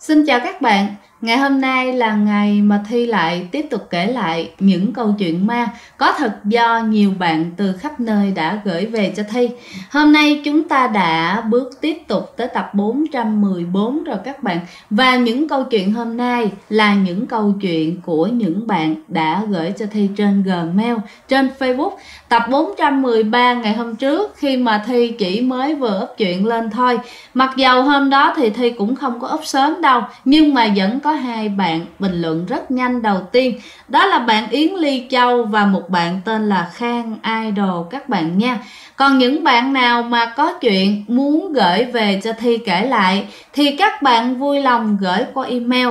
Xin chào các bạn, ngày hôm nay là ngày mà Thi lại tiếp tục kể lại những câu chuyện ma có thật do nhiều bạn từ khắp nơi đã gửi về cho Thi. Hôm nay chúng ta đã bước tiếp tục tới tập 414 rồi các bạn. Và những câu chuyện hôm nay là những câu chuyện của những bạn đã gửi cho Thi trên Gmail, trên Facebook. Tập 413 ngày hôm trước khi mà Thi chỉ mới vừa up chuyện lên thôi. Mặc dầu hôm đó thì Thi cũng không có up sớm đâu, nhưng mà vẫn có hai bạn bình luận rất nhanh. Đầu tiên đó là bạn Yến Ly Châu và một bạn tên là Khang Idol các bạn nha. Còn những bạn nào mà có chuyện muốn gửi về cho Thi kể lại thì các bạn vui lòng gửi qua email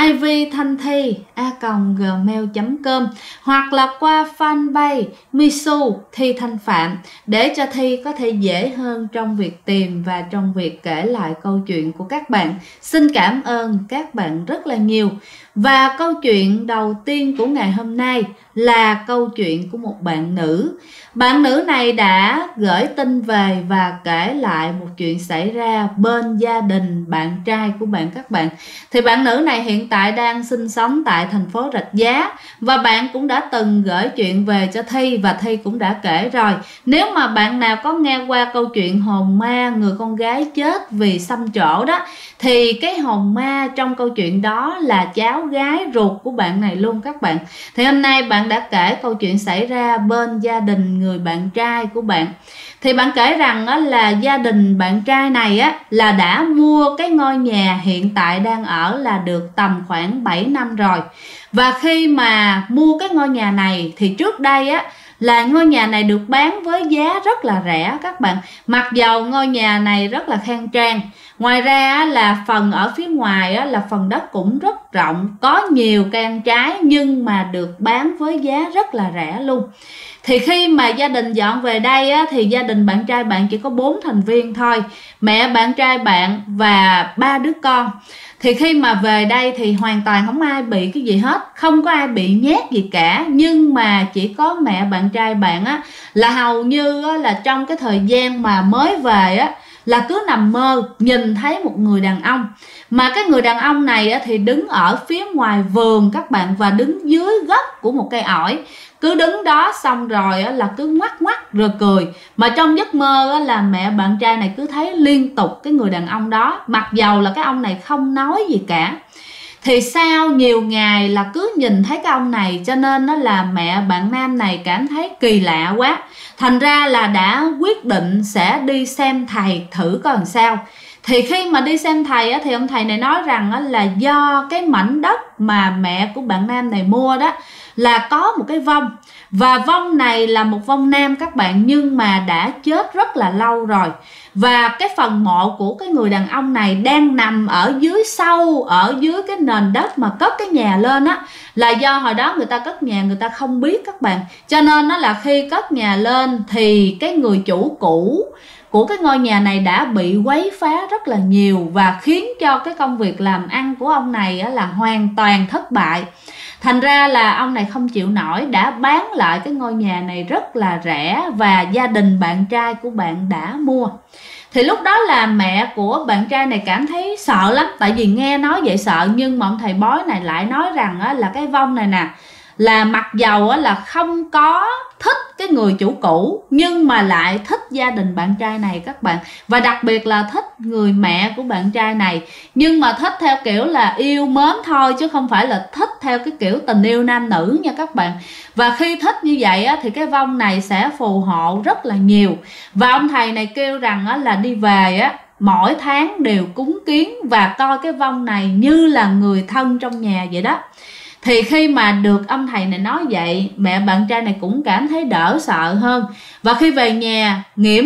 ivthanthi@gmail.com hoặc là qua fanpage Misu Thi Thanh Phạm để cho Thi có thể dễ hơn trong việc tìm và trong việc kể lại câu chuyện của các bạn. Xin cảm ơn các bạn rất là nhiều. Và câu chuyện đầu tiên của ngày hôm nay là câu chuyện của một bạn nữ. Bạn nữ này đã gửi tin về và kể lại một chuyện xảy ra bên gia đình bạn trai của bạn các bạn. Thì bạn nữ này hiện tại đang sinh sống tại thành phố Rạch Giá và bạn cũng đã từng gửi chuyện về cho Thi và Thi cũng đã kể rồi. Nếu mà bạn nào có nghe qua câu chuyện hồn ma người con gái chết vì xăm trổ đó thì cái hồn ma trong câu chuyện đó là cháu gái ruột của bạn này luôn các bạn. Thì hôm nay bạn đã kể câu chuyện xảy ra bên gia đình người bạn trai của bạn. Thì bạn kể rằng là gia đình bạn trai này là đã mua cái ngôi nhà hiện tại đang ở là được tầm khoảng 7 năm rồi. Và khi mà mua cái ngôi nhà này thì trước đây là ngôi nhà này được bán với giá rất là rẻ các bạn. Mặc dầu ngôi nhà này rất là khang trang. Ngoài ra là phần ở phía ngoài là phần đất cũng rất rộng, có nhiều cây ăn trái nhưng mà được bán với giá rất là rẻ luôn. Thì khi mà gia đình dọn về đây thì gia đình bạn trai bạn chỉ có 4 thành viên thôi. Mẹ bạn trai bạn và 3 đứa con. Thì khi mà về đây thì hoàn toàn không ai bị cái gì hết, không có ai bị nhát gì cả. Nhưng mà chỉ có mẹ bạn trai bạn là hầu như là trong cái thời gian mà mới về là cứ nằm mơ nhìn thấy một người đàn ông. Mà cái người đàn ông này thì đứng ở phía ngoài vườn các bạn và đứng dưới gốc của một cây ổi. Cứ đứng đó xong rồi là cứ ngoắc ngoắc rồi cười. Mà trong giấc mơ là mẹ bạn trai này cứ thấy liên tục cái người đàn ông đó, mặc dầu là cái ông này không nói gì cả. Thì sau nhiều ngày là cứ nhìn thấy cái ông này cho nên là mẹ bạn nam này cảm thấy kỳ lạ quá. Thành ra là đã quyết định sẽ đi xem thầy thử coi làm sao. Thì khi mà đi xem thầy thì ông thầy này nói rằng là do cái mảnh đất mà mẹ của bạn nam này mua đó là có một cái vong. Và vong này là một vong nam các bạn, nhưng mà đã chết rất là lâu rồi. Và cái phần mộ của cái người đàn ông này đang nằm ở dưới sâu, ở dưới cái nền đất mà cất cái nhà lên là do hồi đó người ta cất nhà người ta không biết các bạn. Cho nên là khi cất nhà lên thì cái người chủ cũ của cái ngôi nhà này đã bị quấy phá rất là nhiều và khiến cho cái công việc làm ăn của ông này là hoàn toàn thất bại. Thành ra là ông này không chịu nổi, đã bán lại cái ngôi nhà này rất là rẻ và gia đình bạn trai của bạn đã mua. Thì lúc đó là mẹ của bạn trai này cảm thấy sợ lắm, tại vì nghe nói vậy sợ. Nhưng mà ông thầy bói này lại nói rằng là cái vong này nè, là mặc dầu là không có thích cái người chủ cũ nhưng mà lại thích gia đình bạn trai này các bạn. Và đặc biệt là thích người mẹ của bạn trai này. Nhưng mà thích theo kiểu là yêu mến thôi, chứ không phải là thích theo cái kiểu tình yêu nam nữ nha các bạn. Và khi thích như vậy thì cái vong này sẽ phù hộ rất là nhiều. Và ông thầy này kêu rằng là đi về mỗi tháng đều cúng kiến và coi cái vong này như là người thân trong nhà vậy đó. Thì khi mà được ông thầy này nói vậy, mẹ bạn trai này cũng cảm thấy đỡ sợ hơn. Và khi về nhà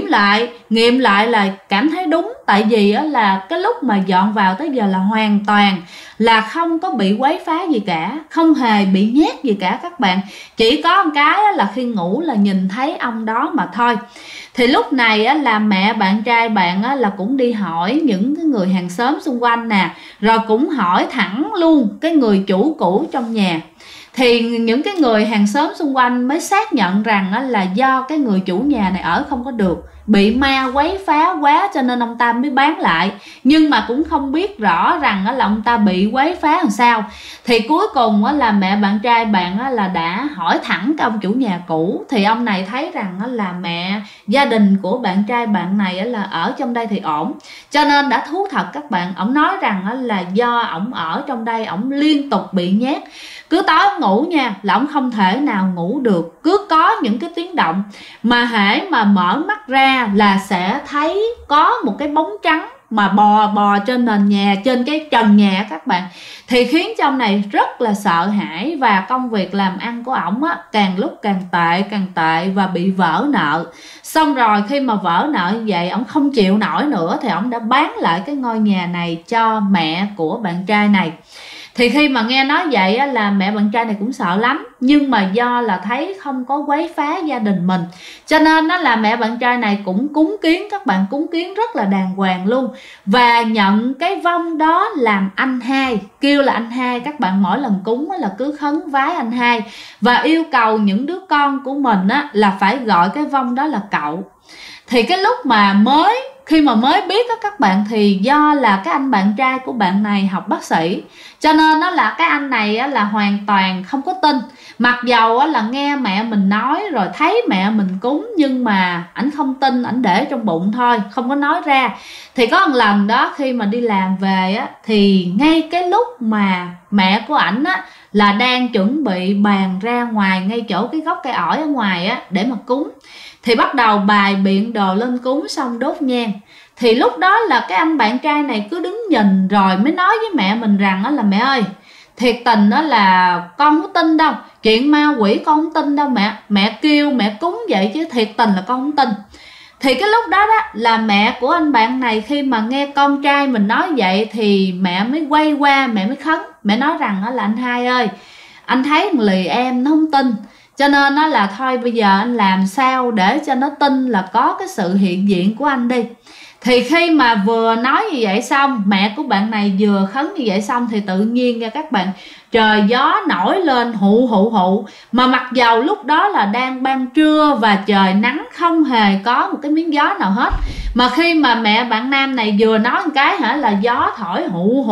nghiệm lại là cảm thấy đúng. Tại vì là cái lúc mà dọn vào tới giờ là hoàn toàn là không có bị quấy phá gì cả, không hề bị nhét gì cả các bạn. Chỉ có một cái là khi ngủ là nhìn thấy ông đó mà thôi. Thì lúc này là mẹ bạn trai bạn là cũng đi hỏi những cái người hàng xóm xung quanh nè, rồi cũng hỏi thẳng luôn cái người chủ cũ trong nhà. Thì những cái người hàng xóm xung quanh mới xác nhận rằng là do cái người chủ nhà này ở không có được, bị ma quấy phá quá cho nên ông ta mới bán lại, nhưng mà cũng không biết rõ rằng là ông ta bị quấy phá làm sao. Thì cuối cùng là mẹ bạn trai bạn là đã hỏi thẳng cái ông chủ nhà cũ, thì ông này thấy rằng là mẹ gia đình của bạn trai bạn này là ở trong đây thì ổn, cho nên đã thú thật các bạn. Ổng nói rằng là do ổng ở trong đây ổng liên tục bị nhát, cứ tối ngủ nha là ổng không thể nào ngủ được, cứ có những cái tiếng động mà hễ mà mở mắt ra là sẽ thấy có một cái bóng trắng mà bò trên nền nhà, trên cái trần nhà các bạn, thì khiến cho ông này rất là sợ hãi. Và công việc làm ăn của ổng càng lúc càng tệ và bị vỡ nợ. Xong rồi khi mà vỡ nợ như vậy ổng không chịu nổi nữa thì ổng đã bán lại cái ngôi nhà này cho mẹ của bạn trai này. Thì khi mà nghe nói vậy là mẹ bạn trai này cũng sợ lắm, nhưng mà do là thấy không có quấy phá gia đình mình cho nên là mẹ bạn trai này cũng cúng kiến các bạn, cúng kiến rất là đàng hoàng luôn, và nhận cái vong đó làm anh hai, kêu là anh hai các bạn. Mỗi lần cúng là cứ khấn vái anh hai và yêu cầu những đứa con của mình là phải gọi cái vong đó là cậu. Thì cái lúc mà khi mà mới biết các bạn, thì do là cái anh bạn trai của bạn này học bác sĩ cho nên là cái anh này là hoàn toàn không có tin. Mặc dầu là nghe mẹ mình nói rồi thấy mẹ mình cúng, nhưng mà ảnh không tin, ảnh để trong bụng thôi, không có nói ra. Thì có một lần đó khi mà đi làm về thì ngay cái lúc mà mẹ của ảnh là đang chuẩn bị bàn ra ngoài ngay chỗ cái gốc cây ổi ở ngoài để mà cúng, thì bắt đầu bài biện đồ lên cúng xong đốt nhang. Thì lúc đó là cái anh bạn trai này cứ đứng nhìn rồi mới nói với mẹ mình rằng là mẹ ơi, thiệt tình đó là con không tin đâu, chuyện ma quỷ con không tin đâu mẹ, mẹ kêu mẹ cúng vậy chứ thiệt tình là con không tin. Thì cái lúc đó là mẹ của anh bạn này khi mà nghe con trai mình nói vậy thì mẹ mới quay qua, mẹ mới khấn, mẹ nói rằng là anh hai ơi, anh thấy thằng lì em nó không tin, cho nên là thôi bây giờ anh làm sao để cho nó tin là có cái sự hiện diện của anh đi. Thì khi mà vừa nói như vậy xong, mẹ của bạn này vừa khấn như vậy xong, thì tự nhiên nha các bạn, trời gió nổi lên hụ. Mà mặc dầu lúc đó là đang ban trưa và trời nắng, không hề có một cái miếng gió nào hết. Mà khi mà mẹ bạn nam này vừa nói một cái là gió thổi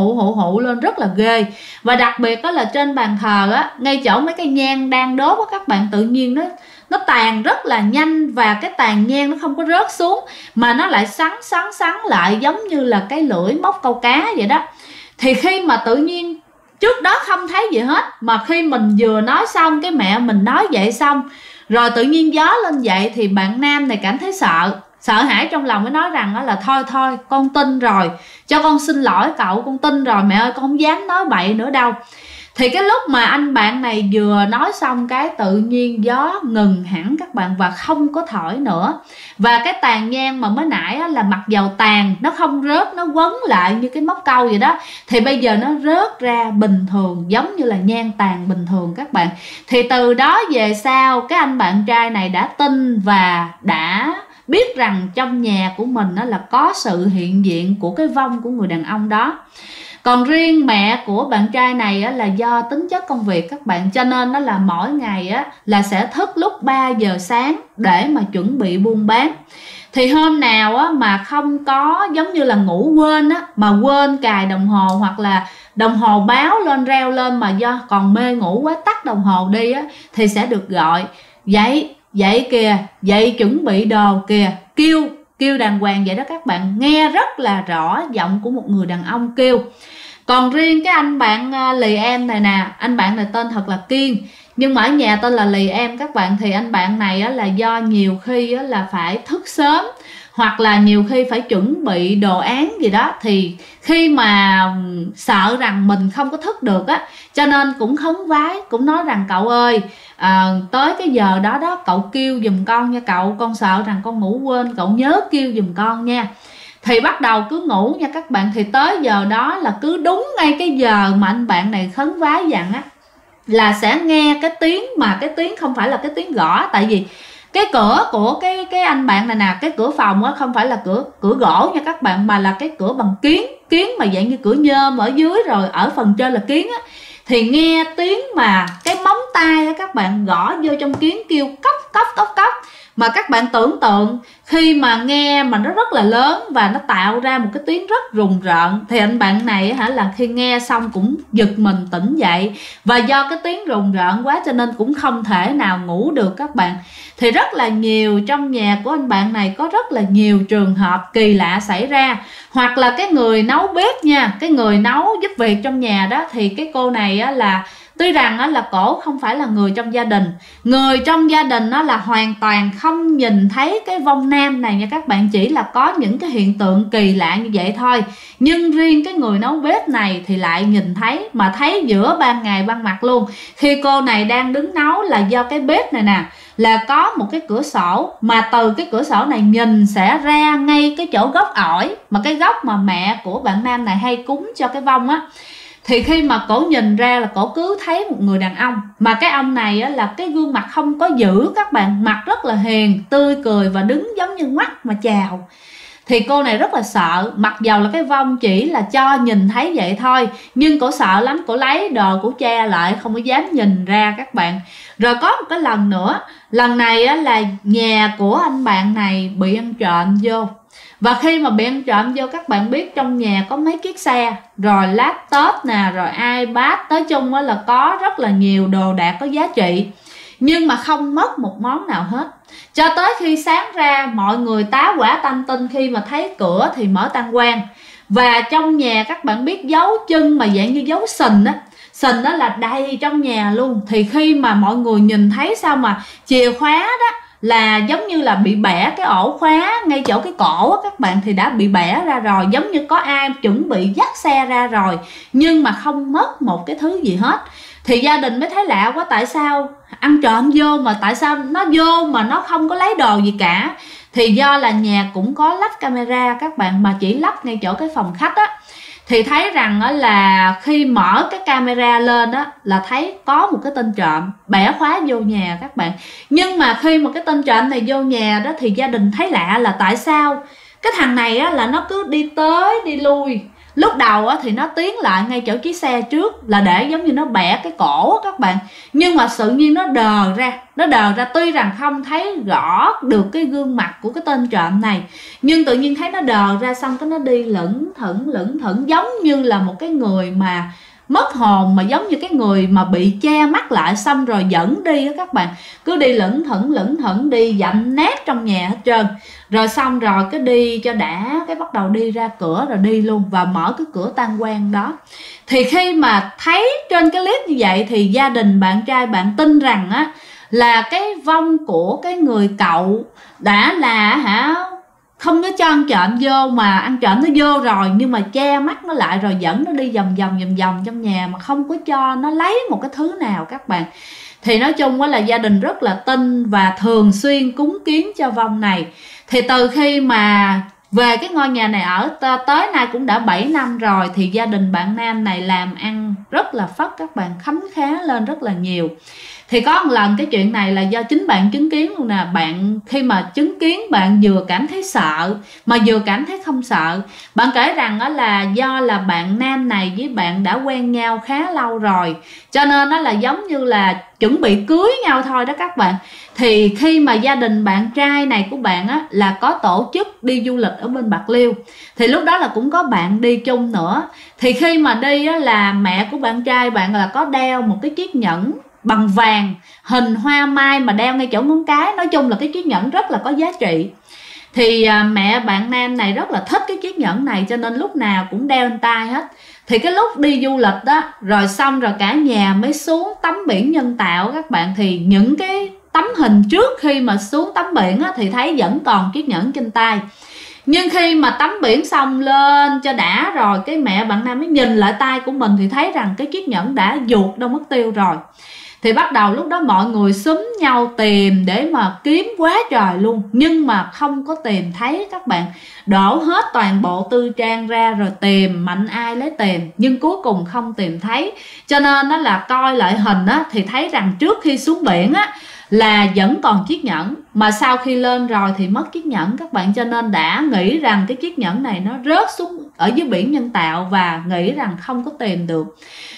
hụ lên rất là ghê. Và đặc biệt đó là trên bàn thờ ngay chỗ mấy cây nhang đang đốt các bạn, tự nhiên nó tàn rất là nhanh, và cái tàn nhang nó không có rớt xuống mà nó lại sắn lại giống như là cái lưỡi móc câu cá vậy đó. Thì khi mà tự nhiên trước đó không thấy gì hết, mà khi mình vừa nói xong, cái mẹ mình nói vậy xong rồi tự nhiên gió lên vậy, thì bạn nam này cảm thấy sợ hãi trong lòng, mới nói rằng là thôi con tin rồi, cho con xin lỗi cậu, con tin rồi mẹ ơi, con không dám nói bậy nữa đâu. Thì cái lúc mà anh bạn này vừa nói xong cái tự nhiên gió ngừng hẳn các bạn, và không có thổi nữa. Và cái tàn nhang mà mới nãy là mặc dầu tàn, nó không rớt, nó quấn lại như cái móc câu vậy đó, thì bây giờ nó rớt ra bình thường, giống như là nhang tàn bình thường các bạn. Thì từ đó về sau, cái anh bạn trai này đã tin và đã biết rằng trong nhà của mình là có sự hiện diện của cái vong của người đàn ông đó. Còn riêng mẹ của bạn trai này là do tính chất công việc các bạn, cho nên là mỗi ngày là sẽ thức lúc 3 giờ sáng để mà chuẩn bị buôn bán. Thì hôm nào mà không có, giống như là ngủ quên mà quên cài đồng hồ, hoặc là đồng hồ báo lên reo lên mà do còn mê ngủ quá tắt đồng hồ đi thì sẽ được gọi dậy kìa, dậy chuẩn bị đồ kìa, kêu đàng hoàng vậy đó các bạn, nghe rất là rõ giọng của một người đàn ông kêu. Còn riêng cái anh bạn lì em này nè, anh bạn này tên thật là Kiên, nhưng mà ở nhà tên là lì em các bạn. Thì anh bạn này là do nhiều khi là phải thức sớm, hoặc là nhiều khi phải chuẩn bị đồ án gì đó, thì khi mà sợ rằng mình không có thức được cho nên cũng khấn vái, cũng nói rằng cậu ơi, tới cái giờ đó cậu kêu giùm con nha cậu, con sợ rằng con ngủ quên, cậu nhớ kêu giùm con nha. Thì bắt đầu cứ ngủ nha các bạn, thì tới giờ đó là cứ đúng ngay cái giờ mà anh bạn này khấn vái dặn là sẽ nghe cái tiếng, mà cái tiếng không phải là cái tiếng gõ, tại vì cái cửa của cái anh bạn này nè, cái cửa phòng không phải là cửa gỗ nha các bạn, mà là cái cửa bằng kiến mà dạng như cửa nhôm ở dưới, rồi ở phần trên là kiến thì nghe tiếng mà cái móng tay các bạn gõ vô trong kiến kêu cốc. Mà các bạn tưởng tượng khi mà nghe mà nó rất là lớn và nó tạo ra một cái tiếng rất rùng rợn, thì anh bạn này là khi nghe xong cũng giật mình tỉnh dậy, và do cái tiếng rùng rợn quá cho nên cũng không thể nào ngủ được các bạn. Thì rất là nhiều trong nhà của anh bạn này có rất là nhiều trường hợp kỳ lạ xảy ra. Hoặc là cái người nấu bếp nha, cái người nấu giúp việc trong nhà đó, thì cái cô này là tuy rằng là cổ không phải là người trong gia đình, người trong gia đình là hoàn toàn không nhìn thấy cái vong nam này nha các bạn, chỉ là có những cái hiện tượng kỳ lạ như vậy thôi. Nhưng riêng cái người nấu bếp này thì lại nhìn thấy, mà thấy giữa ban ngày ban mặt luôn. Khi cô này đang đứng nấu là do cái bếp này nè là có một cái cửa sổ, mà từ cái cửa sổ này nhìn sẽ ra ngay cái chỗ gốc ổi, mà cái gốc mà mẹ của bạn nam này hay cúng cho cái vong á. Thì khi mà cổ nhìn ra là cổ cứ thấy một người đàn ông, mà cái ông này là cái gương mặt không có dữ các bạn, mặt rất là hiền, tươi cười và đứng giống như mắt mà chào. Thì cô này rất là sợ, mặc dầu là cái vong chỉ là cho nhìn thấy vậy thôi, nhưng cổ sợ lắm, cổ lấy đồ của che lại, không có dám nhìn ra các bạn. Rồi có một cái lần nữa, lần này là nhà của anh bạn này bị ăn trộm vô. Và khi mà bị ăn trộm vô, các bạn biết trong nhà có mấy chiếc xe, rồi laptop nè, rồi iPad, nói chung là có rất là nhiều đồ đạc có giá trị, nhưng mà không mất một món nào hết. Cho tới khi sáng ra, mọi người tá hỏa tanh tinh khi mà thấy cửa thì mở tang quan. Và trong nhà các bạn biết dấu chân mà dạng như dấu sình á, sình đó là đầy trong nhà luôn. Thì khi mà mọi người nhìn thấy sao mà chìa khóa đó là giống như là bị bẻ cái ổ khóa ngay chỗ cái cổ á các bạn, thì đã bị bẻ ra rồi, giống như có ai chuẩn bị dắt xe ra rồi, nhưng mà không mất một cái thứ gì hết. Thì gia đình mới thấy lạ quá, tại sao ăn trộm vô mà tại sao nó vô mà nó không có lấy đồ gì cả. Thì do là nhà cũng có lắp camera các bạn, mà chỉ lắp ngay chỗ cái phòng khách á. Thì thấy rằng là khi mở cái camera lên á là thấy có một cái tên trộm bẻ khóa vô nhà các bạn. Nhưng mà khi mà cái tên trộm này vô nhà đó thì gia đình thấy lạ là tại sao cái thằng này á là nó cứ đi tới đi lui. Lúc đầu á thì nó tiến lại ngay chỗ chiếc xe trước là để giống như nó bẻ cái cổ á các bạn. Nhưng mà tự nhiên nó đờ ra, tuy rằng không thấy rõ được cái gương mặt của cái tên trộm này, nhưng tự nhiên thấy nó đờ ra, xong cái nó đi lững thững giống như là một cái người mà mất hồn, mà giống như cái người mà bị che mắt lại xong rồi dẫn đi á các bạn. Cứ đi lững thững đi dậm nát trong nhà hết trơn. Rồi xong rồi cái đi cho đã, cái bắt đầu đi ra cửa rồi đi luôn, và mở cái cửa tang quan đó. Thì khi mà thấy trên cái clip như vậy thì gia đình bạn trai bạn tin rằng á là cái vong của cái người cậu đã là không có cho ăn trộm vô, mà ăn trộm nó vô rồi nhưng mà che mắt nó lại rồi dẫn nó đi vòng vòng trong nhà mà không có cho nó lấy một cái thứ nào các bạn. Thì nói chung là gia đình rất là tin và thường xuyên cúng kiến cho vong này. Thì từ khi mà về cái ngôi nhà này ở tới nay cũng đã 7 năm rồi, thì gia đình bạn nam này làm ăn rất là phất các bạn, khấm khá lên rất là nhiều. Thì có một lần cái chuyện này là do chính bạn chứng kiến luôn nè. Bạn khi mà chứng kiến bạn vừa cảm thấy sợ mà vừa cảm thấy không sợ. Bạn kể rằng đó là do là bạn nam này với bạn đã quen nhau khá lâu rồi, cho nên nó là giống như là chuẩn bị cưới nhau thôi đó các bạn. Thì khi mà gia đình bạn trai này của bạn á là có tổ chức đi du lịch ở bên Bạc Liêu, thì lúc đó là cũng có bạn đi chung nữa. Thì khi mà đi á là mẹ của bạn trai bạn là có đeo một cái chiếc nhẫn bằng vàng hình hoa mai mà đeo ngay chỗ ngón cái. Nói chung là cái chiếc nhẫn rất là có giá trị. Thì mẹ bạn nam này rất là thích cái chiếc nhẫn này, cho nên lúc nào cũng đeo lên tay hết. Thì cái lúc đi du lịch đó rồi xong rồi cả nhà mới xuống tắm biển nhân tạo các bạn. Thì những cái tấm hình trước khi mà xuống tắm biển á, thì thấy vẫn còn chiếc nhẫn trên tay. Nhưng khi mà tắm biển xong lên cho đã rồi, cái mẹ bạn nam mới nhìn lại tay của mình thì thấy rằng cái chiếc nhẫn đã vuột đâu mất tiêu rồi. Thì bắt đầu lúc đó mọi người xúm nhau tìm để mà kiếm quá trời luôn, nhưng mà không có tìm thấy các bạn. Đổ hết toàn bộ tư trang ra rồi tìm, mạnh ai lấy tìm, nhưng cuối cùng không tìm thấy. Cho nên đó là coi lại hình á, thì thấy rằng trước khi xuống biển á là vẫn còn chiếc nhẫn, mà sau khi lên rồi thì mất chiếc nhẫn các bạn. Cho nên đã nghĩ rằng cái chiếc nhẫn này nó rớt xuống ở dưới biển nhân tạo và nghĩ rằng không có tìm được.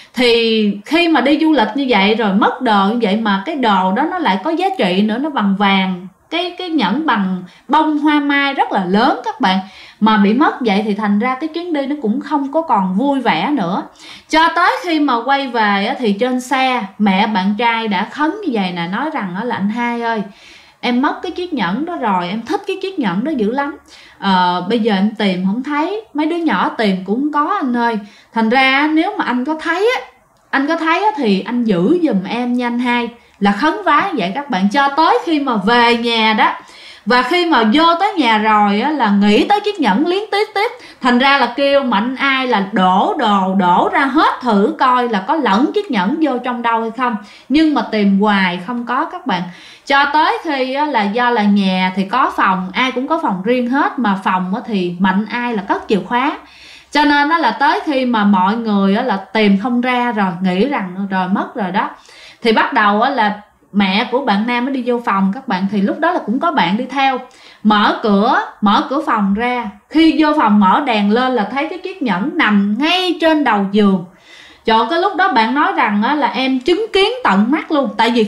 Thì khi mà đi du lịch như vậy rồi mất đồ như vậy, mà cái đồ đó nó lại có giá trị nữa, nó bằng vàng, cái nhẫn bằng bông hoa mai rất là lớn các bạn, mà bị mất vậy thì thành ra cái chuyến đi nó cũng không có còn vui vẻ nữa. Cho tới khi mà quay về thì trên xe mẹ bạn trai đã khấn như vậy nè, nói rằng là anh hai ơi, em mất cái chiếc nhẫn đó rồi, em thích cái chiếc nhẫn đó dữ lắm, bây giờ em tìm không thấy, mấy đứa nhỏ tìm cũng không có anh ơi, thành ra nếu mà anh có thấy thì anh giữ giùm em nha anh hai. Là khấn vái vậy các bạn, cho tới khi mà về nhà đó, và khi mà vô tới nhà rồi á, là nghĩ tới chiếc nhẫn liếng tiếp, thành ra là kêu mạnh ai là đổ ra hết thử coi là có lẫn chiếc nhẫn vô trong đâu hay không, nhưng mà tìm hoài không có các bạn. Cho tới khi á, là do là nhà thì có phòng, ai cũng có phòng riêng hết, mà phòng á, thì mạnh ai là cất chìa khóa, cho nên đó là tới khi mà mọi người á, là tìm không ra rồi, nghĩ rằng rồi mất rồi đó, thì bắt đầu á, là mẹ của bạn nam mới đi vô phòng các bạn. Thì lúc đó là cũng có bạn đi theo, mở cửa phòng ra, khi vô phòng mở đèn lên là thấy cái chiếc nhẫn nằm ngay trên đầu giường. Trời, cái lúc đó bạn nói rằng á, là em chứng kiến tận mắt luôn. Tại vì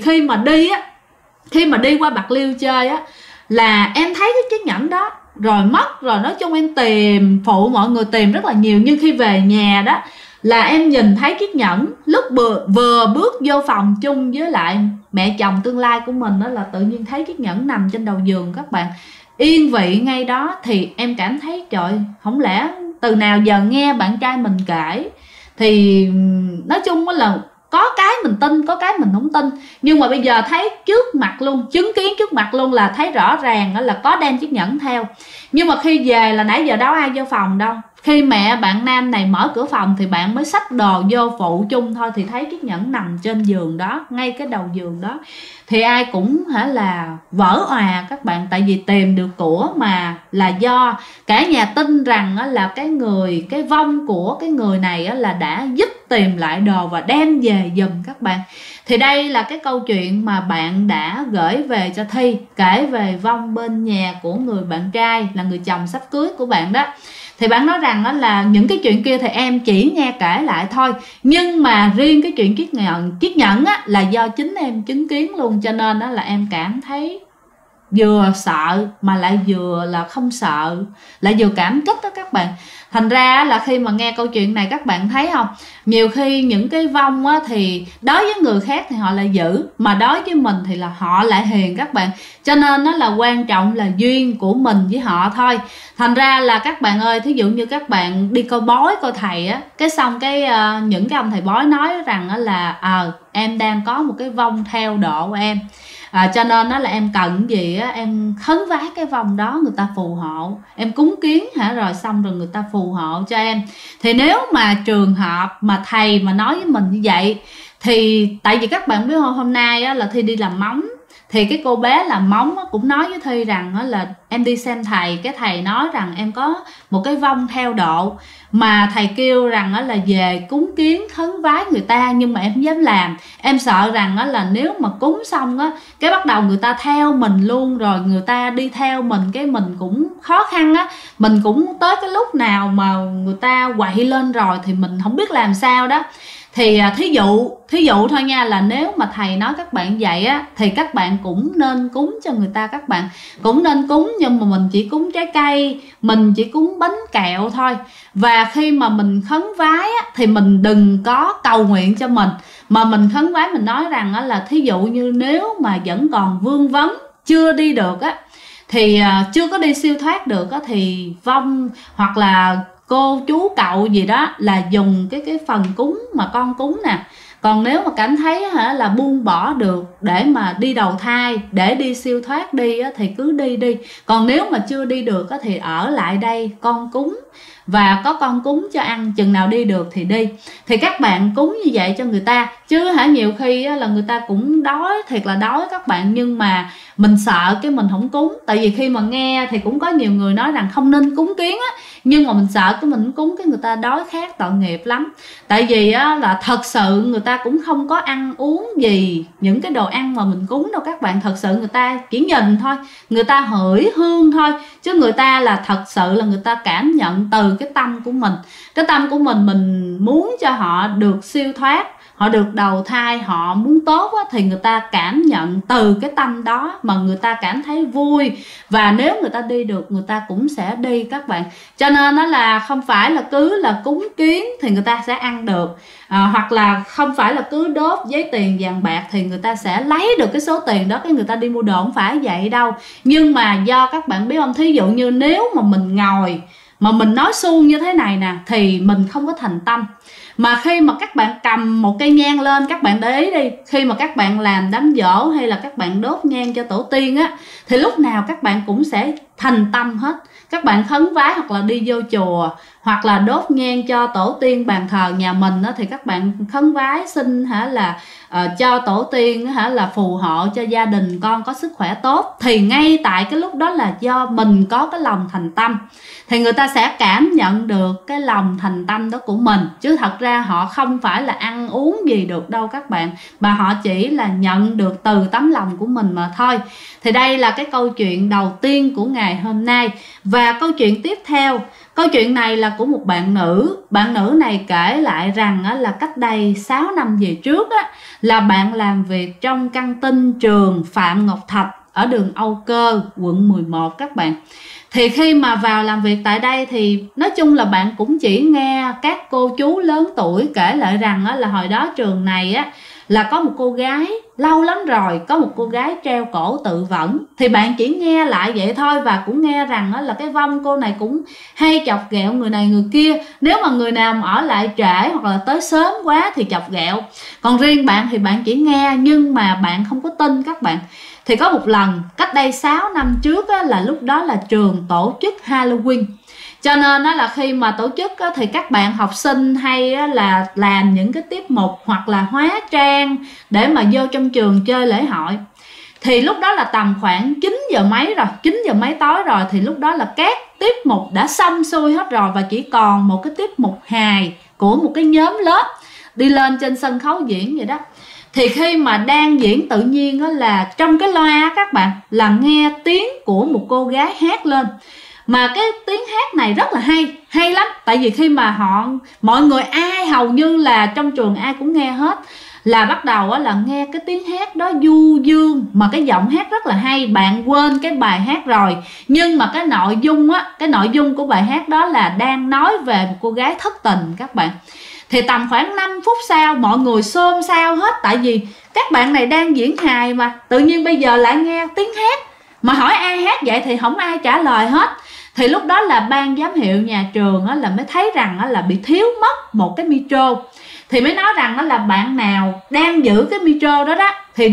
khi mà đi qua Bạc Liêu chơi á, là em thấy cái chiếc nhẫn đó rồi mất rồi, nói chung em tìm phụ mọi người tìm rất là nhiều, nhưng khi về nhà đó là em nhìn thấy chiếc nhẫn. Lúc vừa bước vô phòng chung với lại mẹ chồng tương lai của mình đó, là tự nhiên thấy chiếc nhẫn nằm trên đầu giường các bạn. Yên vị ngay đó thì em cảm thấy trời, không lẽ từ nào giờ nghe bạn trai mình kể thì nói chung là có cái mình tin, có cái mình không tin, nhưng mà bây giờ thấy trước mặt luôn, chứng kiến trước mặt luôn là thấy rõ ràng là có đem chiếc nhẫn theo. Nhưng mà khi về là nãy giờ đâu ai vô phòng đâu, khi mẹ bạn nam này mở cửa phòng thì bạn mới xách đồ vô phụ chung thôi, thì thấy chiếc nhẫn nằm trên giường đó, ngay cái đầu giường đó, thì ai cũng là vỡ òa các bạn. Tại vì tìm được của mà là do cả nhà tin rằng là cái vong của cái người này là đã giúp tìm lại đồ và đem về giùm các bạn. Thì đây là cái câu chuyện mà bạn đã gửi về cho Thi, kể về vong bên nhà của người bạn trai là người chồng sắp cưới của bạn đó. Thì bạn nói rằng đó là những cái chuyện kia thì em chỉ nghe kể lại thôi, nhưng mà riêng cái chuyện chiếc nhẫn á, là do chính em chứng kiến luôn, cho nên đó là em cảm thấy vừa sợ mà lại vừa là không sợ, lại vừa cảm kích đó các bạn. Thành ra là khi mà nghe câu chuyện này các bạn thấy không, nhiều khi những cái vong á, thì đối với người khác thì họ lại dữ, mà đối với mình thì là họ lại hiền các bạn. Cho nên nó là quan trọng là duyên của mình với họ thôi. Thành ra là các bạn ơi, thí dụ như các bạn đi coi bói coi thầy á, cái xong cái những cái ông thầy bói nói rằng là em đang có một cái vong theo độ của em, cho nên đó là em cần gì á, em khấn vái cái vong đó người ta phù hộ, em cúng kiến rồi xong rồi người ta phù hộ cho em. Thì nếu mà trường hợp mà thầy mà nói với mình như vậy, thì tại vì các bạn biết hôm nay á, là Thi đi làm móng, thì cái cô bé làm móng cũng nói với Thi rằng là em đi xem thầy, cái thầy nói rằng em có một cái vong theo độ, mà thầy kêu rằng là về cúng kiến khấn vái người ta, nhưng mà em không dám làm, em sợ rằng là nếu mà cúng xong á, cái bắt đầu người ta theo mình luôn, rồi người ta đi theo mình, cái mình cũng khó khăn á, mình cũng tới cái lúc nào mà người ta quậy lên rồi thì mình không biết làm sao đó. Thì thí dụ thôi nha, là nếu mà thầy nói các bạn vậy á, thì các bạn cũng nên cúng cho người ta, các bạn cũng nên cúng, nhưng mà mình chỉ cúng trái cây, mình chỉ cúng bánh kẹo thôi. Và khi mà mình khấn vái á, thì mình đừng có cầu nguyện cho mình, mà mình khấn vái mình nói rằng á, là thí dụ như nếu mà vẫn còn vương vấn chưa đi được á, thì chưa có đi siêu thoát được á, thì vong hoặc là cô chú cậu gì đó là dùng cái phần cúng mà con cúng nè. Còn nếu mà cảm thấy là buông bỏ được để mà đi đầu thai, để đi siêu thoát đi thì cứ đi. Còn nếu mà chưa đi được thì ở lại đây con cúng, và có con cúng cho ăn, chừng nào đi được thì đi. Thì các bạn cúng như vậy cho người ta, chứ nhiều khi là người ta cũng đói, thiệt là đói các bạn, nhưng mà mình sợ cái mình không cúng. Tại vì khi mà nghe thì cũng có nhiều người nói rằng không nên cúng kiến á, nhưng mà mình sợ cái mình không cúng cái người ta đói khát tội nghiệp lắm. Tại vì là thật sự người ta cũng không có ăn uống gì những cái đồ ăn mà mình cúng đâu các bạn. Thật sự người ta chỉ nhìn thôi, người ta hửi hương thôi, chứ người ta là thật sự là người ta cảm nhận từ cái tâm của mình. Cái tâm của mình muốn cho họ được siêu thoát, họ được đầu thai, họ muốn tốt á, thì người ta cảm nhận từ cái tâm đó mà người ta cảm thấy vui, và nếu người ta đi được người ta cũng sẽ đi các bạn. Cho nên nó là không phải là cứ là cúng kiến thì người ta sẽ ăn được, hoặc là không phải là cứ đốt giấy tiền vàng bạc thì người ta sẽ lấy được cái số tiền đó cái người ta đi mua đồ, không phải vậy đâu. Nhưng mà do các bạn biết không, thí dụ như nếu mà mình ngồi mà mình nói suông như thế này nè thì mình không có thành tâm. Mà khi mà các bạn cầm một cây nhang lên, các bạn để ý đi, khi mà các bạn làm đám giỗ hay là các bạn đốt nhang cho tổ tiên á, thì lúc nào các bạn cũng sẽ thành tâm hết. Các bạn khấn vái hoặc là đi vô chùa hoặc là đốt nhang cho tổ tiên bàn thờ nhà mình á, thì các bạn khấn vái xin là cho tổ tiên là phù hộ cho gia đình con có sức khỏe tốt. Thì ngay tại cái lúc đó là do mình có cái lòng thành tâm, thì người ta sẽ cảm nhận được cái lòng thành tâm đó của mình. Chứ thật ra họ không phải là ăn uống gì được đâu các bạn, mà họ chỉ là nhận được từ tấm lòng của mình mà thôi. Thì đây là cái câu chuyện đầu tiên của ngày hôm nay. Và câu chuyện tiếp theo, câu chuyện này là của một bạn nữ. Bạn nữ này kể lại rằng là cách đây 6 năm về trước là bạn làm việc trong căng tin trường Phạm Ngọc Thạch ở đường Âu Cơ, quận 11 các bạn. Thì khi mà vào làm việc tại đây thì nói chung là bạn cũng chỉ nghe các cô chú lớn tuổi kể lại rằng là hồi đó trường này là có một cô gái, lâu lắm rồi có một cô gái treo cổ tự vẫn. Thì bạn chỉ nghe lại vậy thôi, và cũng nghe rằng là cái vong cô này cũng hay chọc ghẹo người này người kia. Nếu mà người nào mà ở lại trễ hoặc là tới sớm quá thì chọc ghẹo. Còn riêng bạn thì bạn chỉ nghe nhưng mà bạn không có tin các bạn. Thì có một lần cách đây 6 năm trước là lúc đó là trường tổ chức Halloween. Cho nên là khi mà tổ chức thì các bạn học sinh hay là làm những cái tiết mục hoặc là hóa trang để mà vô trong trường chơi lễ hội. Thì lúc đó là tầm khoảng 9 giờ mấy rồi, 9 giờ mấy tối rồi. Thì lúc đó là các tiết mục đã xong xuôi hết rồi, và chỉ còn một cái tiết mục hài của một cái nhóm lớp đi lên trên sân khấu diễn vậy đó. Thì khi mà đang diễn tự nhiên là trong cái loa các bạn là nghe tiếng của một cô gái hát lên. Mà cái tiếng hát này rất là hay lắm. Tại vì khi mà mọi người ai hầu như là trong trường ai cũng nghe hết, là bắt đầu là nghe cái tiếng hát đó du dương, mà cái giọng hát rất là hay. Bạn quên cái bài hát rồi, nhưng mà cái nội dung của bài hát đó là đang nói về một cô gái thất tình các bạn. Thì tầm khoảng 5 phút sau mọi người xôn xao hết, tại vì các bạn này đang diễn hài mà tự nhiên bây giờ lại nghe tiếng hát, mà hỏi ai hát vậy thì không ai trả lời hết. Thì lúc đó là ban giám hiệu nhà trường là mới thấy rằng là bị thiếu mất một cái micro. Thì mới nói rằng là bạn nào đang giữ cái micro đó thì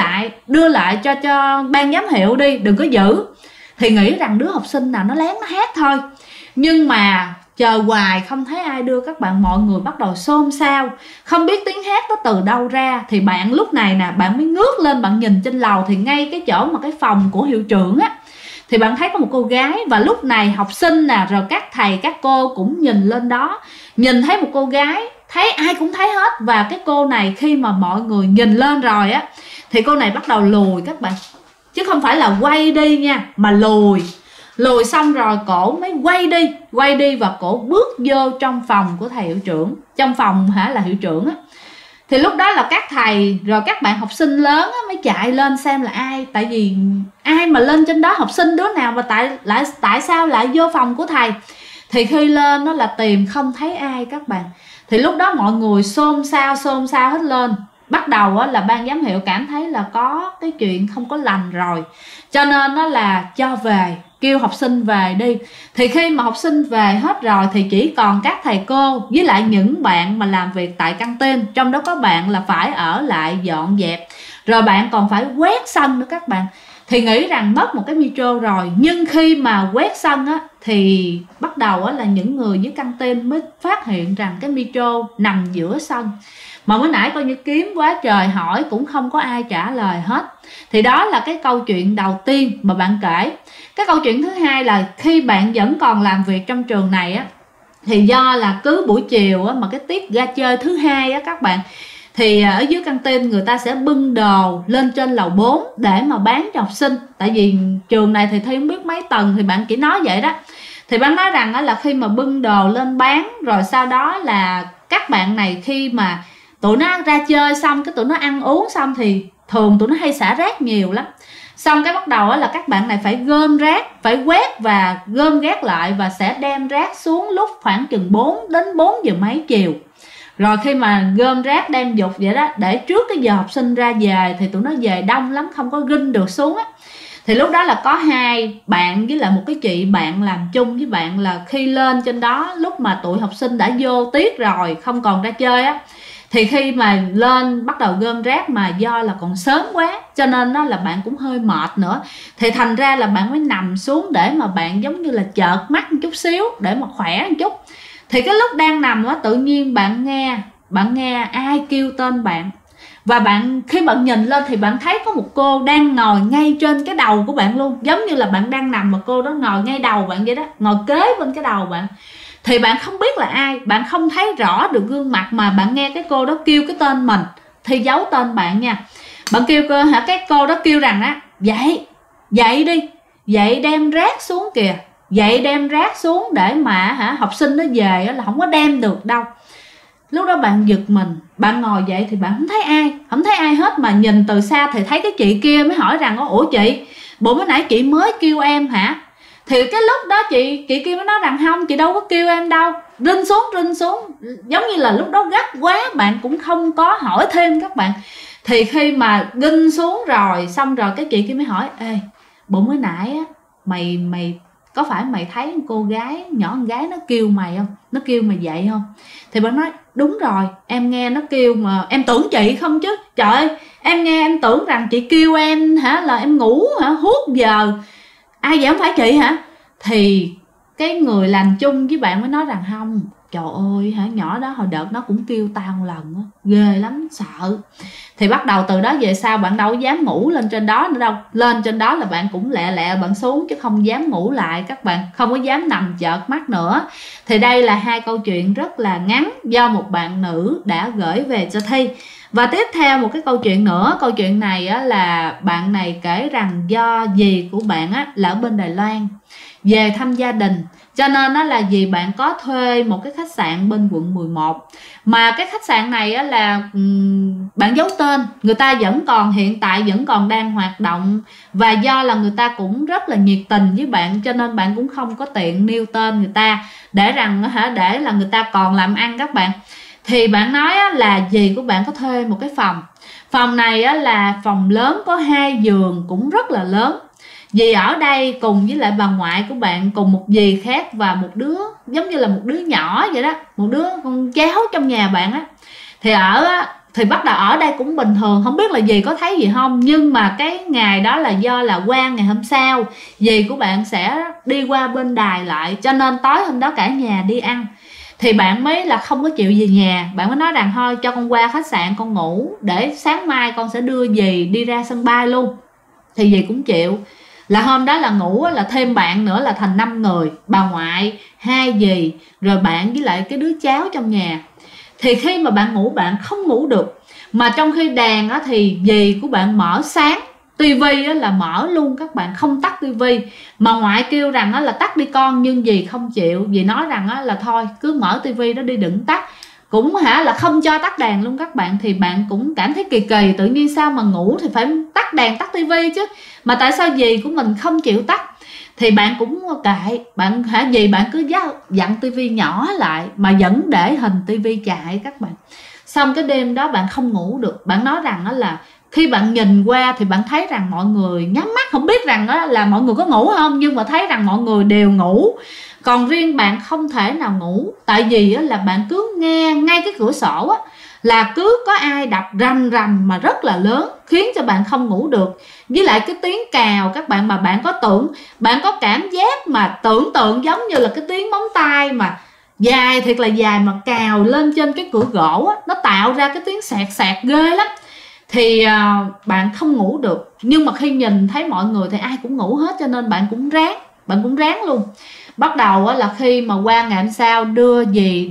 đưa lại cho ban giám hiệu đi, đừng có giữ. Thì nghĩ rằng đứa học sinh nào nó lén nó hát thôi. Nhưng mà chờ hoài không thấy ai đưa các bạn, mọi người bắt đầu xôn xao, không biết tiếng hát đó từ đâu ra. Thì bạn lúc này nè, bạn mới ngước lên, bạn nhìn trên lầu, thì ngay cái chỗ mà cái phòng của hiệu trưởng thì bạn thấy có một cô gái. Và lúc này học sinh nè, rồi các thầy các cô cũng nhìn lên đó, nhìn thấy một cô gái, thấy ai cũng thấy hết. Và cái cô này khi mà mọi người nhìn lên rồi thì cô này bắt đầu lùi các bạn, chứ không phải là quay đi nha, mà lùi xong rồi cổ mới quay đi và cổ bước vô trong phòng của thầy hiệu trưởng, trong phòng là hiệu trưởng Thì lúc đó là các thầy rồi các bạn học sinh lớn mới chạy lên xem là ai. Tại vì ai mà lên trên đó, học sinh đứa nào mà tại sao lại vô phòng của thầy. Thì khi lên nó là tìm không thấy ai các bạn. Thì lúc đó mọi người xôn xao hết lên. Bắt đầu là ban giám hiệu cảm thấy là có cái chuyện không có lành rồi, cho nên nó là cho về, kêu học sinh về đi. Thì khi mà học sinh về hết rồi thì chỉ còn các thầy cô với lại những bạn mà làm việc tại căng tin. Trong đó có bạn là phải ở lại dọn dẹp, rồi bạn còn phải quét sân nữa các bạn. Thì nghĩ rằng mất một cái micro rồi. Nhưng khi mà quét sân thì bắt đầu là những người dưới căng tin mới phát hiện rằng cái micro nằm giữa sân. Mà mới nãy coi như kiếm quá trời hỏi cũng không có ai trả lời hết. Thì đó là cái câu chuyện đầu tiên mà bạn kể. Cái câu chuyện thứ hai là khi bạn vẫn còn làm việc trong trường này thì do là cứ buổi chiều mà cái tiết ra chơi thứ hai các bạn, thì ở dưới căng tin người ta sẽ bưng đồ lên trên lầu 4 để mà bán cho học sinh. Tại vì trường này thì Thi không biết mấy tầng, thì bạn chỉ nói vậy đó. Thì bạn nói rằng là khi mà bưng đồ lên bán rồi sau đó là các bạn này khi mà tụi nó ra chơi xong cái tụi nó ăn uống xong thì thường tụi nó hay xả rác nhiều lắm. Xong cái bắt đầu là các bạn này phải gom rác, phải quét và gom rác lại, và sẽ đem rác xuống lúc khoảng chừng 4 đến 4 giờ mấy chiều. Rồi khi mà gom rác đem dục vậy đó, để trước cái giờ học sinh ra về thì tụi nó về đông lắm, không có ginh được xuống á. Thì lúc đó là có hai bạn với lại một cái chị bạn làm chung với bạn, là khi lên trên đó lúc mà tụi học sinh đã vô tiết rồi, không còn ra chơi á, thì khi mà lên bắt đầu gom rác mà do là còn sớm quá cho nên đó là bạn cũng hơi mệt nữa, thì thành ra là bạn mới nằm xuống để mà bạn giống như là chợp mắt một chút xíu để mà khỏe một chút. Thì cái lúc đang nằm á, tự nhiên bạn nghe ai kêu tên bạn, và khi bạn nhìn lên thì bạn thấy có một cô đang ngồi ngay trên cái đầu của bạn luôn, giống như là bạn đang nằm mà cô đó ngồi ngay đầu bạn vậy đó, ngồi kế bên cái đầu bạn. Thì bạn không biết là ai, bạn không thấy rõ được gương mặt, mà bạn nghe cái cô đó kêu cái tên mình, thì giấu tên bạn nha. Bạn kêu cô cái cô đó kêu rằng á, dậy đi, dậy đem rác xuống kìa, dậy đem rác xuống để mà học sinh nó về là không có đem được đâu. Lúc đó bạn giật mình, bạn ngồi dậy thì bạn không thấy ai hết, mà nhìn từ xa thì thấy cái chị kia mới hỏi rằng ủa chị, bộ mới nãy chị mới kêu em hả? Thì cái lúc đó chị kia mới nói rằng không, chị đâu có kêu em đâu, rinh xuống. Giống như là lúc đó gấp quá, bạn cũng không có hỏi thêm các bạn. Thì khi mà rinh xuống rồi, xong rồi cái chị kia mới hỏi, ê, bộ mới nãy á, mày có phải mày thấy cô gái, nhỏ con gái nó kêu mày không? Nó kêu mày dậy không? Thì bạn nói, đúng rồi, em nghe nó kêu mà em tưởng chị không chứ. Trời ơi, em nghe em tưởng rằng chị kêu em là em ngủ hút giờ. Ai vậy, không phải chị hả? Thì cái người làm chung với bạn mới nói rằng không, trời ơi nhỏ đó hồi đợt nó cũng kêu tao một lần đó, ghê lắm, sợ. Thì bắt đầu từ đó về sau bạn đâu dám ngủ lên trên đó nữa đâu. Lên trên đó là bạn cũng lẹ bạn xuống, chứ không dám ngủ lại các bạn, không có dám nằm chợp mắt nữa. Thì đây là hai câu chuyện rất là ngắn do một bạn nữ đã gửi về cho Thi. Và tiếp theo một cái câu chuyện nữa. Câu chuyện này á, là bạn này kể rằng do dì của bạn á, là ở bên Đài Loan về thăm gia đình, cho nên đó là dì bạn có thuê một cái khách sạn bên quận 11. Mà cái khách sạn này á, là bạn giấu tên, người ta vẫn còn hiện tại vẫn còn đang hoạt động, và do là người ta cũng rất là nhiệt tình với bạn, cho nên bạn cũng không có tiện nêu tên người ta để rằng để là người ta còn làm ăn các bạn. Thì bạn nói là dì của bạn có thuê một cái phòng này là phòng lớn, có 2 giường cũng rất là lớn. Dì ở đây cùng với lại bà ngoại của bạn, cùng một dì khác và một đứa giống như là một đứa nhỏ vậy đó, một đứa con cháu trong nhà bạn á. Thì bắt đầu ở đây cũng bình thường, không biết là dì có thấy gì không. Nhưng mà cái ngày đó là do là qua ngày hôm sau dì của bạn sẽ đi qua bên Đài lại, cho nên tối hôm đó cả nhà đi ăn. Thì bạn mới là không có chịu về nhà, bạn mới nói rằng thôi cho con qua khách sạn con ngủ, để sáng mai con sẽ đưa dì đi ra sân bay luôn. Thì dì cũng chịu. Là hôm đó là ngủ là thêm bạn nữa là thành 5 người, bà ngoại, 2 dì, rồi bạn với lại cái đứa cháu trong nhà. Thì khi mà bạn ngủ bạn không ngủ được, mà trong khi đàn thì dì của bạn mở sáng, tivi là mở luôn các bạn, không tắt tivi. Mà ngoại kêu rằng là tắt đi con, nhưng dì không chịu. Dì nói rằng là thôi cứ mở tivi đó đi, đừng tắt. Cũng là không cho tắt đàn luôn các bạn. Thì bạn cũng cảm thấy kỳ kỳ, tự nhiên sao mà ngủ thì phải tắt đàn tắt tivi chứ, mà tại sao dì của mình không chịu tắt. Thì bạn cũng kệ, dì bạn cứ dặn tivi nhỏ lại, mà vẫn để hình tivi chạy các bạn. Xong cái đêm đó bạn không ngủ được. Bạn nói rằng là khi bạn nhìn qua thì bạn thấy rằng mọi người nhắm mắt, không biết rằng là mọi người có ngủ không, nhưng mà thấy rằng mọi người đều ngủ, còn riêng bạn không thể nào ngủ. Tại vì là bạn cứ nghe ngay cái cửa sổ là cứ có ai đập rầm rầm mà rất là lớn, khiến cho bạn không ngủ được. Với lại cái tiếng cào các bạn, mà bạn có cảm giác mà tưởng tượng giống như là cái tiếng móng tay mà dài thiệt là dài mà cào lên trên cái cửa gỗ nó tạo ra cái tiếng sẹt sẹt ghê lắm. Thì bạn không ngủ được. Nhưng mà khi nhìn thấy mọi người thì ai cũng ngủ hết, cho nên bạn cũng ráng luôn. Bắt đầu là khi mà qua ngày hôm sau đưa dì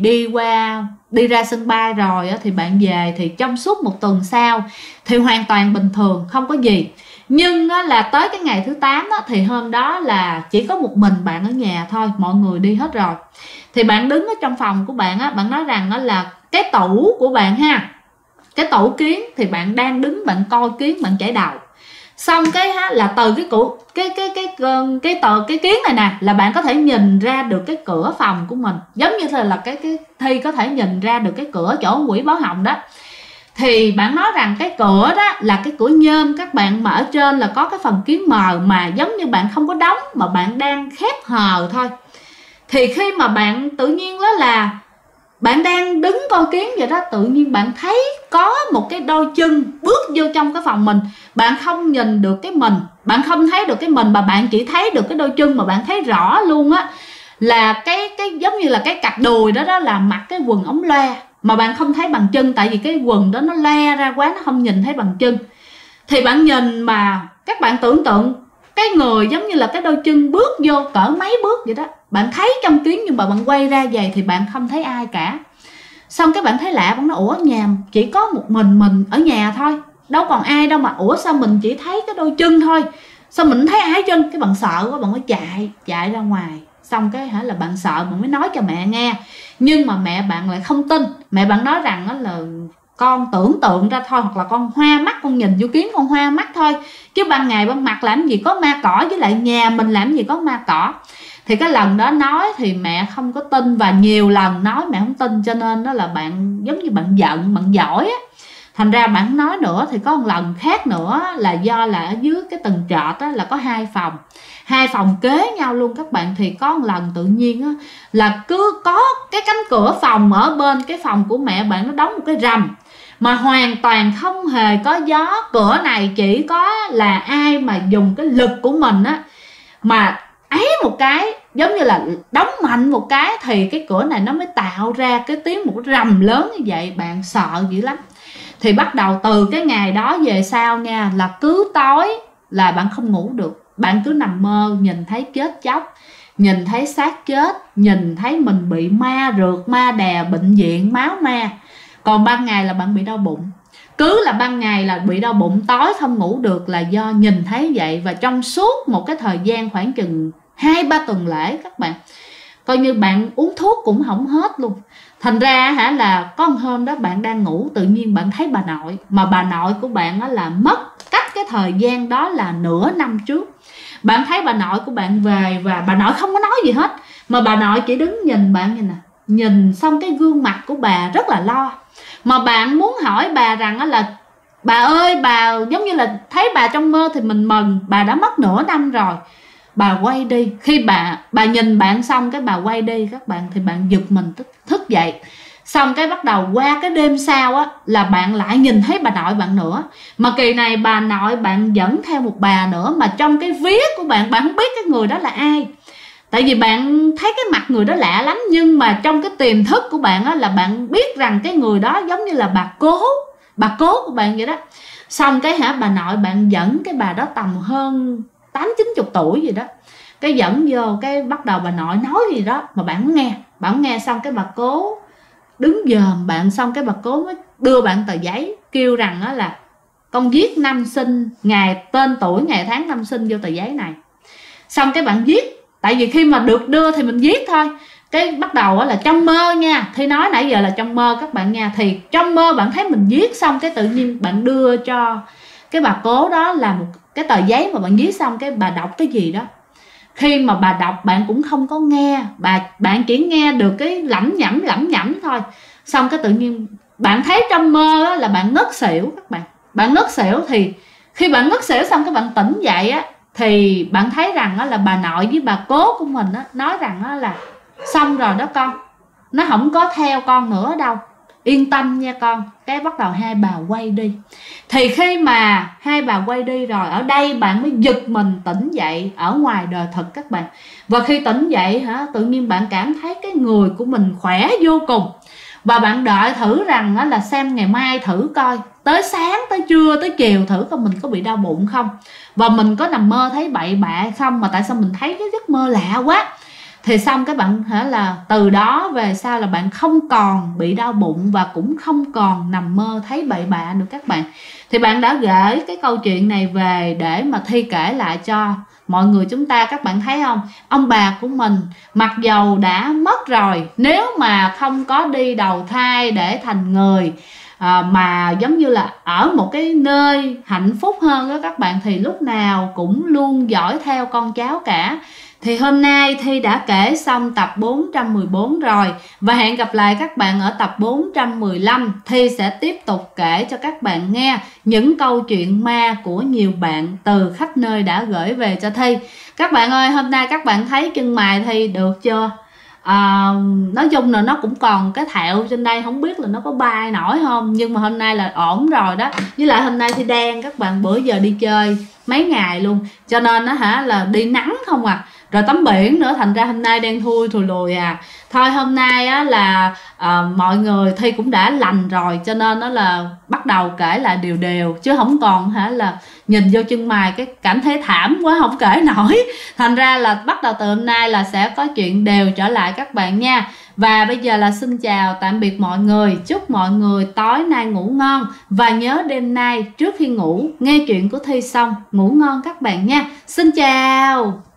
đi ra sân bay rồi thì bạn về, thì trong suốt 1 tuần sau thì hoàn toàn bình thường, không có gì. Nhưng là tới cái ngày thứ 8 thì hôm đó là chỉ có một mình bạn ở nhà thôi, mọi người đi hết rồi. Thì bạn đứng ở trong phòng của bạn bạn nói rằng là cái tủ của bạn cái tổ kiến thì bạn đang đứng bạn coi kiến bạn chảy đầu. Xong cái là từ cái kiến này nè là bạn có thể nhìn ra được cái cửa phòng của mình, giống như là cái Thi có thể nhìn ra được cái cửa chỗ quỷ báo hồng đó. Thì bạn nói rằng cái cửa đó là cái cửa nhôm các bạn, mà ở trên là có cái phần kiến mờ mà giống như bạn không có đóng mà bạn đang khép hờ thôi. Thì khi mà bạn tự nhiên đó là bạn đang đứng coi kiến vậy đó, tự nhiên bạn thấy có một cái đôi chân bước vô trong cái phòng mình. Bạn không nhìn được cái mình, bạn không thấy được cái mình, mà bạn chỉ thấy được cái đôi chân, mà bạn thấy rõ luôn á là cái giống như là cái cặp đùi đó đó là mặc cái quần ống loe, mà bạn không thấy bằng chân, tại vì cái quần đó nó le ra quá, nó không nhìn thấy bằng chân. Thì bạn nhìn mà các bạn tưởng tượng cái người giống như là cái đôi chân bước vô cỡ mấy bước vậy đó, bạn thấy trong kiến, nhưng mà bạn quay ra vậy thì bạn không thấy ai cả. Xong cái bạn thấy lạ, bạn nói ủa nhà chỉ có một mình ở nhà thôi, đâu còn ai đâu mà ủa sao mình chỉ thấy cái đôi chân thôi, sao mình thấy ai chân. Cái bạn sợ quá, bạn mới chạy ra ngoài. Xong cái là bạn sợ, bạn mới nói cho mẹ nghe, nhưng mà mẹ bạn lại không tin. Mẹ bạn nói rằng đó là con tưởng tượng ra thôi, hoặc là con hoa mắt, con nhìn vô kiến con hoa mắt thôi, chứ ban ngày ban mặt làm gì có ma cỏ, với lại nhà mình làm gì có ma cỏ. Thì cái lần đó nói thì mẹ không có tin, và nhiều lần nói mẹ không tin, cho nên đó là bạn giống như bạn giận, bạn giỏi á, thành ra bạn không nói nữa. Thì có một lần khác nữa là do là ở dưới cái tầng trệt á là có hai phòng kế nhau luôn các bạn. Thì có một lần tự nhiên á là cứ có cái cánh cửa phòng ở bên cái phòng của mẹ bạn nó đóng một cái rầm, mà hoàn toàn không hề có gió. Cửa này chỉ có là ai mà dùng cái lực của mình á mà ấy một cái, giống như là đóng mạnh một cái, thì cái cửa này nó mới tạo ra cái tiếng một cái rầm lớn như vậy. Bạn sợ dữ lắm. Thì bắt đầu từ cái ngày đó về sau nha, là cứ tối là bạn không ngủ được, bạn cứ nằm mơ nhìn thấy chết chóc, nhìn thấy xác chết, nhìn thấy mình bị ma rượt, ma đè, bệnh viện, máu me. Còn ban ngày là bạn bị đau bụng. Cứ là ban ngày là bị đau bụng, tối không ngủ được là do nhìn thấy vậy. Và trong suốt một cái thời gian khoảng chừng 2-3 tuần lễ các bạn, coi như bạn uống thuốc cũng không hết luôn. Thành ra là có một hôm đó bạn đang ngủ, tự nhiên bạn thấy bà nội, mà bà nội của bạn là mất cách cái thời gian đó là nửa năm trước. Bạn thấy bà nội của bạn về và bà nội không có nói gì hết, mà bà nội chỉ đứng nhìn bạn như nè, nhìn xong cái gương mặt của bà rất là lo. Mà bạn muốn hỏi bà rằng là bà ơi, bà giống như là thấy bà trong mơ thì mình mừng, bà đã mất nửa năm rồi, bà quay đi. Khi bà nhìn bạn xong cái bà quay đi các bạn, thì bạn giật mình thức dậy. Xong cái bắt đầu qua cái đêm sau á là bạn lại nhìn thấy bà nội bạn nữa. Mà kỳ này bà nội bạn dẫn theo một bà nữa, mà trong cái vía của bạn, bạn không biết cái người đó là ai. Tại vì bạn thấy cái mặt người đó lạ lắm, nhưng mà trong cái tiềm thức của bạn á là bạn biết rằng cái người đó giống như là bà cố của bạn vậy đó. Xong cái bà nội bạn dẫn cái bà đó tầm hơn 80-90 tuổi gì đó, cái dẫn vô cái bắt đầu bà nội nói gì đó mà bạn không nghe. Xong cái bà cố đứng dòm bạn, xong cái bà cố mới đưa bạn tờ giấy kêu rằng đó là con viết năm sinh, ngày, tên tuổi, ngày tháng năm sinh vô tờ giấy này. Xong cái bạn viết, tại vì khi mà được đưa thì mình viết thôi. Cái bắt đầu là trong mơ nha, Thi nói nãy giờ là trong mơ các bạn nha. Thì trong mơ bạn thấy mình viết xong cái tự nhiên bạn đưa cho cái bà cố đó là một cái tờ giấy mà bạn viết xong, cái bà đọc cái gì đó. Khi mà bà đọc bạn cũng không có nghe, bạn chỉ nghe được cái lẩm nhẩm thôi. Xong cái tự nhiên bạn thấy trong mơ là bạn ngất xỉu các bạn. Bạn ngất xỉu, thì khi bạn ngất xỉu xong cái bạn tỉnh dậy á, thì bạn thấy rằng là bà nội với bà cố của mình nói rằng là xong rồi đó con, nó không có theo con nữa đâu, yên tâm nha con. Cái bắt đầu hai bà quay đi. Thì khi mà hai bà quay đi rồi, ở đây bạn mới giật mình tỉnh dậy ở ngoài đời thực các bạn. Và khi tỉnh dậy tự nhiên bạn cảm thấy cái người của mình khỏe vô cùng. Và bạn đợi thử rằng là xem ngày mai thử coi, tới sáng, tới trưa, tới chiều thử coi mình có bị đau bụng không, và mình có nằm mơ thấy bậy bạ hay không, mà tại sao mình thấy cái giấc mơ lạ quá. Thì xong các bạn là từ đó về sau là bạn không còn bị đau bụng và cũng không còn nằm mơ thấy bậy bạ nữa các bạn. Thì bạn đã gửi cái câu chuyện này về để mà Thi kể lại cho mọi người chúng ta. Các bạn thấy không, ông bà của mình mặc dầu đã mất rồi, nếu mà không có đi đầu thai để thành người mà giống như là ở một cái nơi hạnh phúc hơn đó các bạn, thì lúc nào cũng luôn dõi theo con cháu cả. Thì hôm nay Thi đã kể xong tập 414 rồi, và hẹn gặp lại các bạn ở tập 415. Thi sẽ tiếp tục kể cho các bạn nghe những câu chuyện ma của nhiều bạn từ khắp nơi đã gửi về cho Thi. Các bạn ơi, hôm nay các bạn thấy chân mày Thi được chưa? Nói chung là nó cũng còn cái thẹo trên đây, không biết là nó có bay nổi không, nhưng mà hôm nay là ổn rồi đó. Với lại hôm nay Thi đen các bạn, bữa giờ đi chơi mấy ngày luôn, cho nên nó là đi nắng không à, rồi tắm biển nữa, thành ra hôm nay đen thui thùi lùi à. Thôi hôm nay á là mọi người Thi cũng đã lành rồi, cho nên nó là bắt đầu kể lại đều đều, chứ không còn là nhìn vô chân mày cái cảm thấy thảm quá không kể nổi. Thành ra là bắt đầu từ hôm nay là sẽ có chuyện đều trở lại các bạn nha. Và bây giờ là xin chào tạm biệt mọi người, chúc mọi người tối nay ngủ ngon, và nhớ đêm nay trước khi ngủ nghe chuyện của Thi xong ngủ ngon các bạn nha. Xin chào.